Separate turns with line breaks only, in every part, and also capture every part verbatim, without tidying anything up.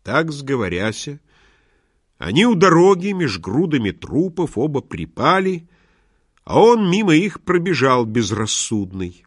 Так сговоряся, они у дороги меж грудами трупов оба припали, а он мимо их пробежал безрассудный.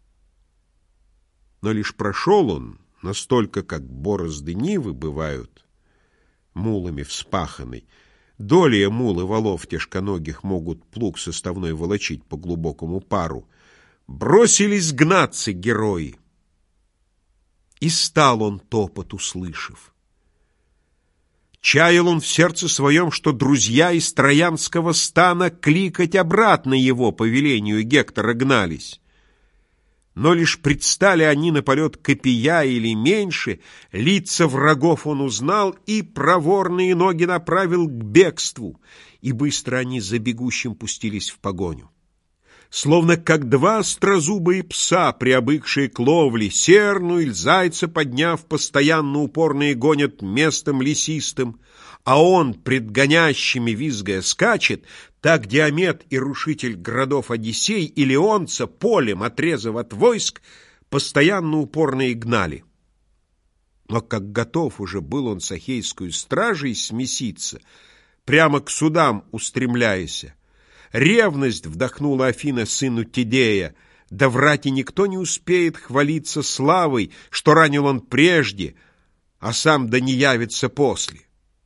Но лишь прошел он настолько, как борозды нивы бывают, мулами вспаханной. Долия мулы валов тяжконогих могут плуг составной волочить по глубокому пару. Бросились гнаться герои. И стал он топот, услышав. Чаял он в сердце своем, что друзья из троянского стана кликать обратно его по велению Гектора гнались. Но лишь предстали они на полет копия или меньше, лица врагов он узнал и проворные ноги направил к бегству, и быстро они за бегущим пустились в погоню. Словно как два острозубые пса, приобыкшие к ловле, серну или зайца подняв, постоянно упорные гонят местом лесистым, а он, предгонящими визгая, скачет, так Диамет и рушитель городов Одиссей и Леонца, полем отрезав от войск, постоянно упорно и гнали. Но как готов уже был он с ахейскую стражей смеситься, прямо к судам устремляясь, ревность вдохнула Афина сыну Тидея, да врать и никто не успеет хвалиться славой, что ранил он прежде, а сам да не явится после.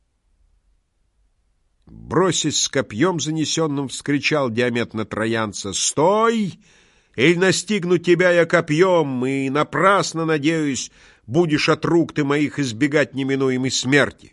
Бросясь с копьем занесенным, вскричал Диамет на троянца: «Стой! Или настигну тебя я копьем, и напрасно, надеюсь, будешь от рук ты моих избегать неминуемой смерти».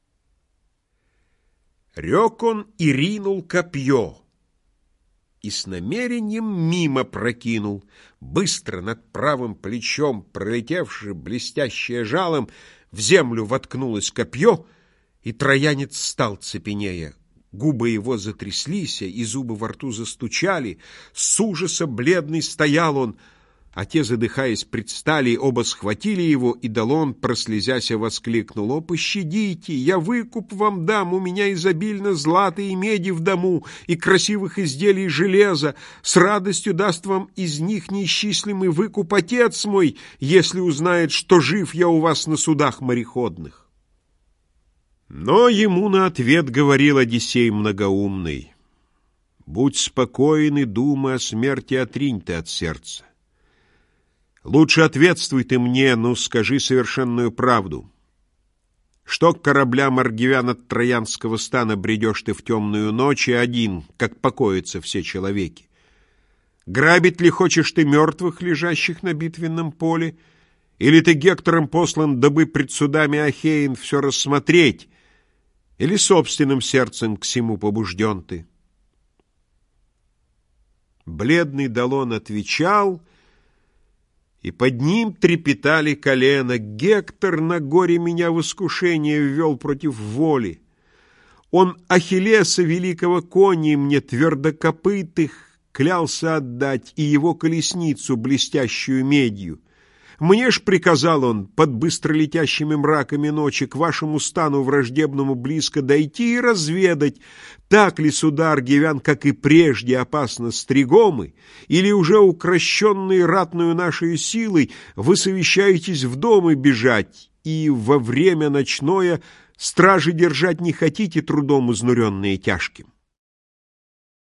Рек он и ринул копье, и с намерением мимо прокинул. Быстро над правым плечом, пролетевши блестящее жалом, в землю воткнулось копье, и троянец стал цепенея. Губы его затряслись, и зубы во рту застучали. С ужаса бледный стоял он, а те, задыхаясь, предстали, оба схватили его, и Долон, прослезяся, воскликнул: «О, пощадите, я выкуп вам дам, у меня изобильно злата и меди в дому, и красивых изделий железа. С радостью даст вам из них неисчислимый выкуп отец мой, если узнает, что жив я у вас на судах мореходных». Но ему на ответ говорил Одиссей многоумный: «Будь спокоен и думай о смерти, отринь ты от сердца. Лучше ответствуй ты мне, ну скажи совершенную правду. Что к кораблям аргивян от троянского стана бредешь ты в темную ночь и один, как покоятся все человеки? Грабить ли хочешь ты мертвых, лежащих на битвенном поле? Или ты Гектором послан, дабы пред судами Ахеин все рассмотреть? Или собственным сердцем к сему побужден ты?» Бледный Долон отвечал, и под ним трепетали колена: «Гектор на горе меня в искушение ввел против воли. Он Ахиллеса, великого кони, мне твердокопытых клялся отдать, и его колесницу, блестящую медью. Мне ж приказал он под быстролетящими мраками ночи к вашему стану враждебному близко дойти и разведать, так ли суда аргивян, как и прежде, опасно стригомы, или уже укращенные ратную нашей силой вы совещаетесь в дом и бежать, и во время ночное стражи держать не хотите, трудом изнуренные тяжким».